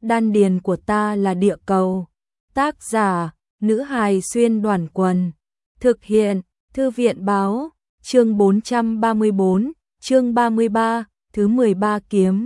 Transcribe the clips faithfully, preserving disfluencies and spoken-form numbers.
đan điền của ta là địa cầu. Tác giả, nữ hài xuyên đoàn quần. Thực hiện, thư viện báo, chương bốn trăm ba mươi bốn, chương ba mươi ba, thứ mười ba kiếm.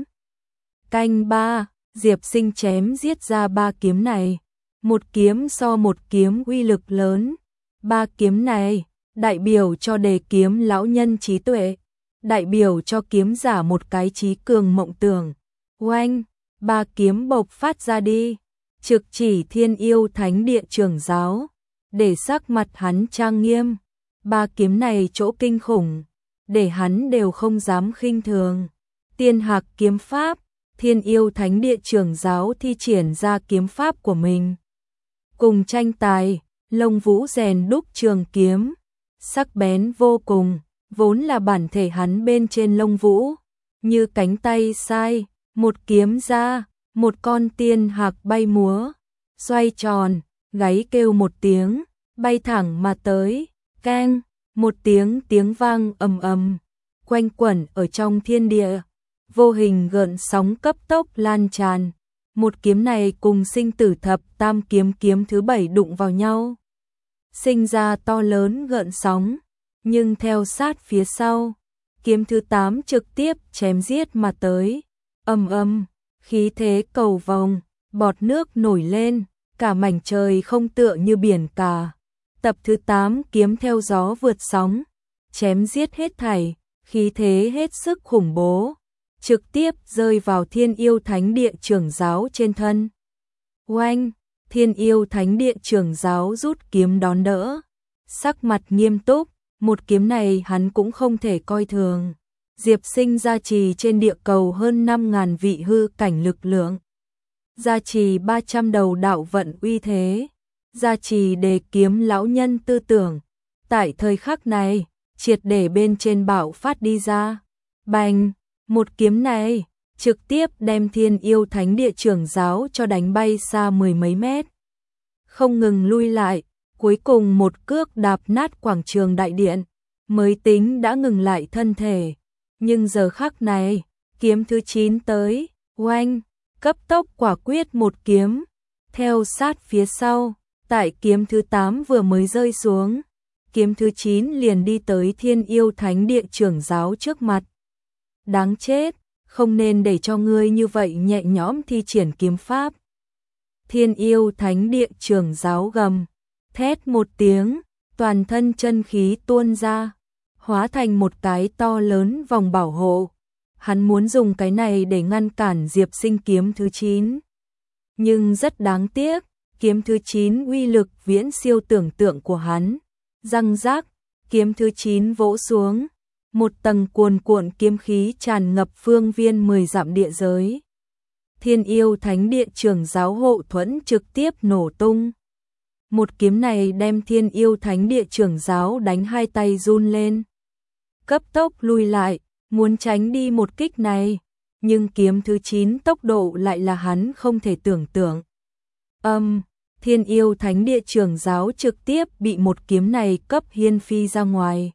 Canh ba, Diệp Sinh chém giết ra ba kiếm này. Một kiếm so một kiếm uy lực lớn. Ba kiếm này, đại biểu cho đề kiếm lão nhân trí tuệ. Đại biểu cho kiếm giả một cái trí cường mộng tưởng. Oanh, ba kiếm bộc phát ra đi. Trực chỉ Thiên Yêu Thánh Địa trưởng giáo. Để sắc mặt hắn trang nghiêm. Ba kiếm này chỗ kinh khủng. Để hắn đều không dám khinh thường. Tiên Hạc kiếm pháp. Thiên Yêu Thánh Địa trưởng giáo thi triển ra kiếm pháp của mình. Cùng tranh tài, Lông Vũ rèn đúc trường kiếm. Sắc bén vô cùng, vốn là bản thể hắn bên trên Lông Vũ. Như cánh tay sai, một kiếm ra, một con tiên hạc bay múa. Xoay tròn, gáy kêu một tiếng, bay thẳng mà tới. Keng, một tiếng tiếng vang ầm ầm, quanh quẩn ở trong thiên địa. Vô hình gợn sóng cấp tốc lan tràn. Một kiếm này cùng sinh tử thập tam kiếm kiếm thứ bảy đụng vào nhau. Sinh ra to lớn gợn sóng. Nhưng theo sát phía sau, kiếm thứ tám trực tiếp chém giết mà tới. Ầm ầm, khí thế cầu vồng, bọt nước nổi lên, cả mảnh trời không tựa như biển cả. Tập thứ tám kiếm theo gió vượt sóng, chém giết hết thảy, khí thế hết sức khủng bố. Trực tiếp rơi vào Thiên Yêu Thánh Địa trưởng giáo trên thân. Oanh, Thiên Yêu Thánh Địa trưởng giáo rút kiếm đón đỡ. Sắc mặt nghiêm túc, một kiếm này hắn cũng không thể coi thường. Diệp Sinh gia trì trên địa cầu hơn năm ngàn vị hư cảnh lực lượng. Gia trì ba trăm đầu đạo vận uy thế. Gia trì đề kiếm lão nhân tư tưởng. Tại thời khắc này, triệt để bên trên bạo phát đi ra. Bành! Một kiếm này, trực tiếp đem Thiên Yêu Thánh Địa trưởng giáo cho đánh bay xa mười mấy mét. Không ngừng lui lại, cuối cùng một cước đạp nát quảng trường đại điện, mới tính đã ngừng lại thân thể. Nhưng giờ khắc này, kiếm thứ chín tới, oanh, cấp tốc quả quyết một kiếm. Theo sát phía sau, tại kiếm thứ tám vừa mới rơi xuống, kiếm thứ chín liền đi tới Thiên Yêu Thánh Địa trưởng giáo trước mặt. Đáng chết, không nên để cho ngươi như vậy nhẹ nhõm thi triển kiếm pháp. Thiên Yêu Thánh Địa trưởng giáo gầm, thét một tiếng, toàn thân chân khí tuôn ra, hóa thành một cái to lớn vòng bảo hộ. Hắn muốn dùng cái này để ngăn cản Diệp Sinh kiếm thứ chín. Nhưng rất đáng tiếc, kiếm thứ chín uy lực viễn siêu tưởng tượng của hắn. Răng rác, kiếm thứ chín vỗ xuống. Một tầng cuồn cuộn kiếm khí tràn ngập phương viên mười dặm địa giới. Thiên Yêu Thánh Địa trưởng giáo hộ thuẫn trực tiếp nổ tung. Một kiếm này đem Thiên Yêu Thánh Địa trưởng giáo đánh hai tay run lên. Cấp tốc lui lại, muốn tránh đi một kích này. Nhưng kiếm thứ chín tốc độ lại là hắn không thể tưởng tượng. Âm, Thiên Yêu Thánh Địa trưởng giáo trực tiếp bị một kiếm này cấp hiên phi ra ngoài.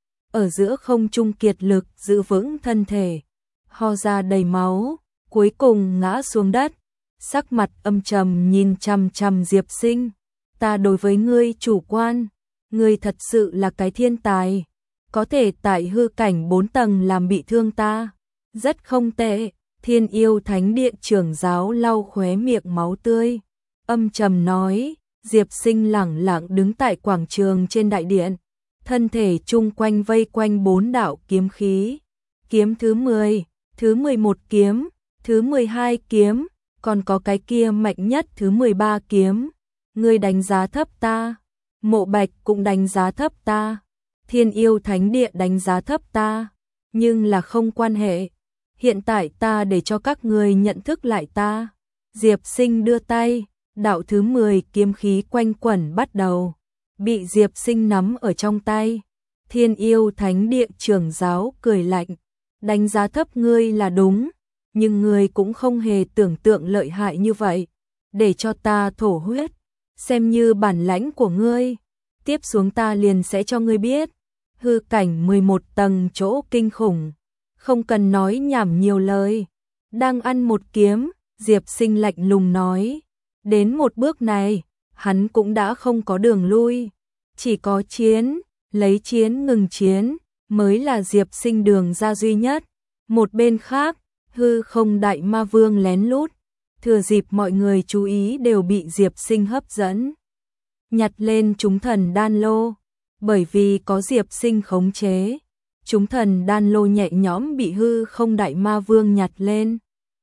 Ở giữa không trung kiệt lực giữ vững thân thể, ho ra đầy máu, cuối cùng ngã xuống đất, sắc mặt âm trầm nhìn chằm chằm Diệp Sinh. Ta đối với ngươi chủ quan, ngươi thật sự là cái thiên tài, có thể tại hư cảnh bốn tầng làm bị thương ta, rất không tệ. Thiên Yêu Thánh Địa trưởng giáo lau khóe miệng máu tươi, âm trầm nói. Diệp Sinh lẳng lặng đứng tại quảng trường trên đại điện. Thân thể chung quanh vây quanh bốn đạo kiếm khí. Kiếm thứ mười, thứ mười một kiếm, thứ mười hai kiếm, còn có cái kia mạnh nhất thứ mười ba kiếm. Ngươi đánh giá thấp ta, Mộ Bạch cũng đánh giá thấp ta, Thiên Yêu Thánh Địa đánh giá thấp ta, nhưng là không quan hệ. Hiện tại ta để cho các ngươi nhận thức lại ta. Diệp Sinh đưa tay, đạo thứ mười kiếm khí quanh quẩn bắt đầu. Bị Diệp Sinh nắm ở trong tay. Thiên Yêu Thánh Địa trưởng giáo cười lạnh, đánh giá thấp ngươi là đúng, nhưng ngươi cũng không hề tưởng tượng lợi hại như vậy. Để cho ta thổ huyết, xem như bản lãnh của ngươi. Tiếp xuống ta liền sẽ cho ngươi biết, hư cảnh mười một tầng chỗ kinh khủng. Không cần nói nhảm nhiều lời, đang ăn một kiếm, Diệp Sinh lạnh lùng nói. Đến một bước này, hắn cũng đã không có đường lui. Chỉ có chiến, lấy chiến ngừng chiến, mới là Diệp Sinh đường ra duy nhất. Một bên khác, hư không đại ma vương lén lút, thừa dịp mọi người chú ý đều bị Diệp Sinh hấp dẫn. Nhặt lên chúng thần đan lô, bởi vì có Diệp Sinh khống chế. Chúng thần đan lô nhẹ nhõm bị hư không đại ma vương nhặt lên.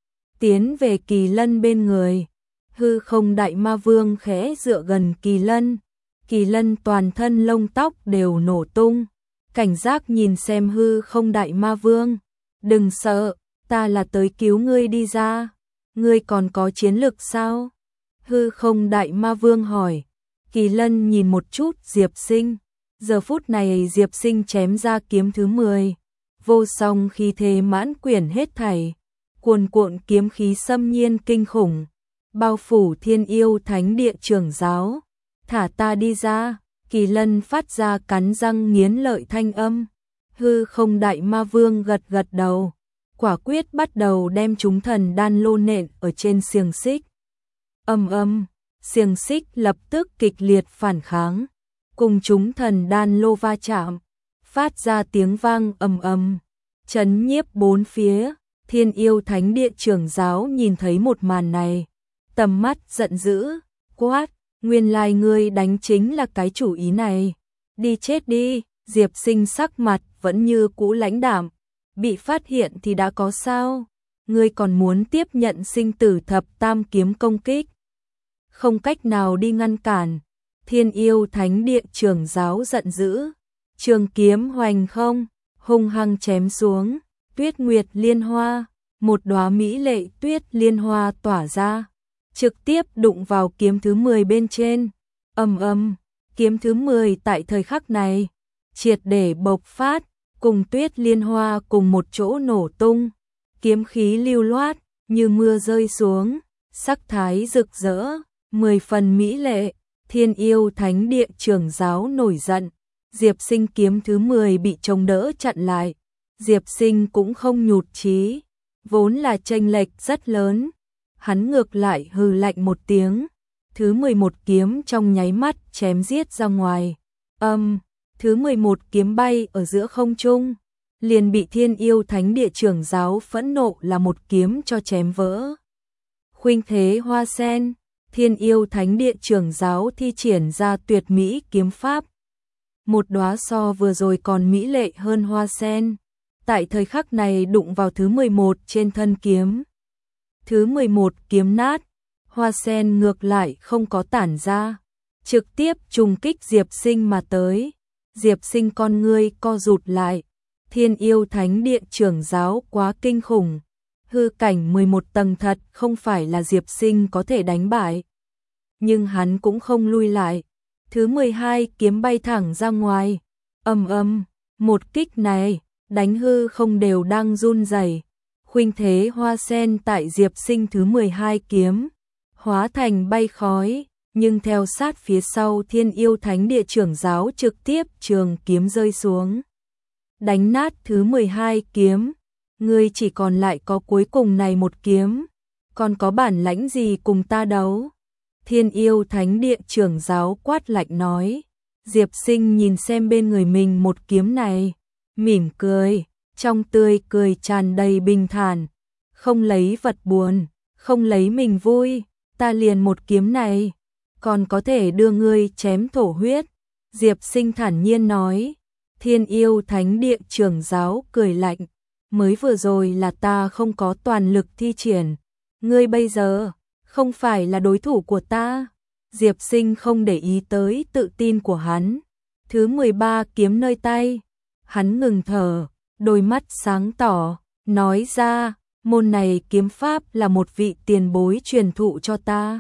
Tiến về Kỳ Lân bên người, hư không đại ma vương khẽ dựa gần Kỳ Lân. Kỳ Lân toàn thân lông tóc đều nổ tung, cảnh giác nhìn xem hư không đại ma vương. Đừng sợ, ta là tới cứu ngươi đi ra. Ngươi còn có chiến lực sao? Hư không đại ma vương hỏi. Kỳ Lân nhìn một chút Diệp Sinh. Giờ phút này Diệp Sinh chém ra kiếm thứ mười. Vô song khí thế mãn quyển hết thảy. Cuồn cuộn kiếm khí xâm nhiên kinh khủng. Bao phủ Thiên Yêu Thánh Địa trưởng giáo. Thả ta đi ra. Kỳ Lân phát ra cắn răng nghiến lợi thanh âm. Hư không đại ma vương gật gật đầu. Quả quyết bắt đầu đem chúng thần đan lô nện ở trên xiềng xích. Âm âm, xiềng xích lập tức kịch liệt phản kháng. Cùng chúng thần đan lô va chạm, phát ra tiếng vang ầm ầm, chấn nhiếp bốn phía. Thiên Yêu Thánh Địa trưởng giáo nhìn thấy một màn này, tầm mắt giận dữ, quát, nguyên lai ngươi đánh chính là cái chủ ý này. Đi chết đi. Diệp Sinh sắc mặt vẫn như cũ lãnh đạm, bị phát hiện thì đã có sao? Ngươi còn muốn tiếp nhận sinh tử thập tam kiếm công kích? Không cách nào đi ngăn cản. Thiên Yêu Thánh Địa trưởng giáo giận dữ, trường kiếm hoành không, hung hăng chém xuống. Tuyết Nguyệt Liên Hoa, một đóa mỹ lệ tuyết liên hoa tỏa ra, trực tiếp đụng vào kiếm thứ mười bên trên. Ầm ầm, kiếm thứ mười tại thời khắc này triệt để bộc phát, cùng tuyết liên hoa cùng một chỗ nổ tung. Kiếm khí lưu loát như mưa rơi xuống, sắc thái rực rỡ, mười phần mỹ lệ. Thiên Yêu Thánh Địa trưởng giáo nổi giận. Diệp Sinh kiếm thứ mười bị chống đỡ chặn lại. Diệp Sinh cũng không nhụt chí, vốn là chênh lệch rất lớn. Hắn ngược lại hừ lạnh một tiếng, thứ mười một kiếm trong nháy mắt chém giết ra ngoài. Âm, thứ mười một kiếm bay ở giữa không trung, liền bị Thiên Yêu Thánh Địa trưởng giáo phẫn nộ là một kiếm cho chém vỡ. Khuynh thế hoa sen, Thiên Yêu Thánh Địa trưởng giáo thi triển ra tuyệt mỹ kiếm pháp. Một đóa so vừa rồi còn mỹ lệ hơn hoa sen, tại thời khắc này đụng vào thứ mười một trên thân kiếm. Thứ mười một kiếm nát, hoa sen ngược lại không có tản ra, trực tiếp trùng kích Diệp Sinh mà tới. Diệp Sinh con ngươi co rụt lại. Thiên Yêu Thánh Địa trưởng giáo quá kinh khủng. Hư cảnh mười một tầng thật không phải là Diệp Sinh có thể đánh bại. Nhưng hắn cũng không lui lại. Thứ mười hai kiếm bay thẳng ra ngoài. Ầm ầm, một kích này, đánh hư không đều đang run rẩy. Khuynh thế hoa sen tại Diệp Sinh thứ mười hai kiếm, hóa thành bay khói, nhưng theo sát phía sau Thiên Yêu Thánh Địa trưởng giáo trực tiếp trường kiếm rơi xuống. Đánh nát thứ mười hai kiếm, ngươi chỉ còn lại có cuối cùng này một kiếm, còn có bản lãnh gì cùng ta đấu? Thiên Yêu Thánh Địa trưởng giáo quát lạnh nói. Diệp Sinh nhìn xem bên người mình một kiếm này, mỉm cười, trong tươi cười tràn đầy bình thản. Không lấy vật buồn, không lấy mình vui, ta liền một kiếm này, còn có thể đưa ngươi chém thổ huyết. Diệp Sinh thản nhiên nói. Thiên Yêu Thánh Địa trưởng giáo cười lạnh, mới vừa rồi là ta không có toàn lực thi triển, ngươi bây giờ không phải là đối thủ của ta. Diệp Sinh không để ý tới tự tin của hắn. Thứ mười ba kiếm nơi tay, hắn ngừng thở, đôi mắt sáng tỏ, nói ra, môn này kiếm pháp là một vị tiền bối truyền thụ cho ta.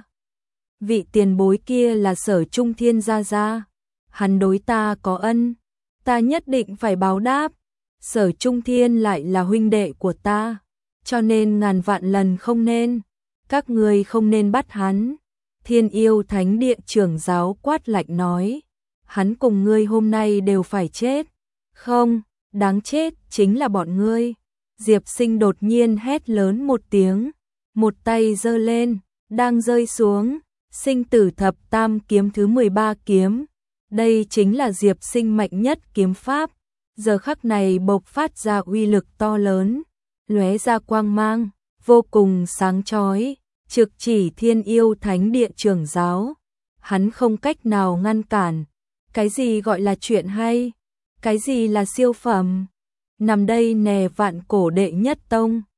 Vị tiền bối kia là Sở Trung Thiên gia gia, hắn đối ta có ân, ta nhất định phải báo đáp. Sở Trung Thiên lại là huynh đệ của ta, cho nên ngàn vạn lần không nên, các ngươi không nên bắt hắn. Thiên Yêu Thánh Địa trưởng giáo quát lạnh nói, hắn cùng ngươi hôm nay đều phải chết. Không, đáng chết chính là bọn ngươi. Diệp Sinh đột nhiên hét lớn một tiếng, một tay giơ lên, đang rơi xuống, sinh tử thập tam kiếm thứ mười ba kiếm. Đây chính là Diệp Sinh mạnh nhất kiếm pháp, giờ khắc này bộc phát ra uy lực to lớn, lóe ra quang mang, vô cùng sáng chói, trực chỉ Thiên Yêu Thánh Địa trưởng giáo. Hắn không cách nào ngăn cản. Cái gì gọi là chuyện hay? Cái gì là siêu phẩm? Nằm đây nè vạn cổ đệ nhất tông.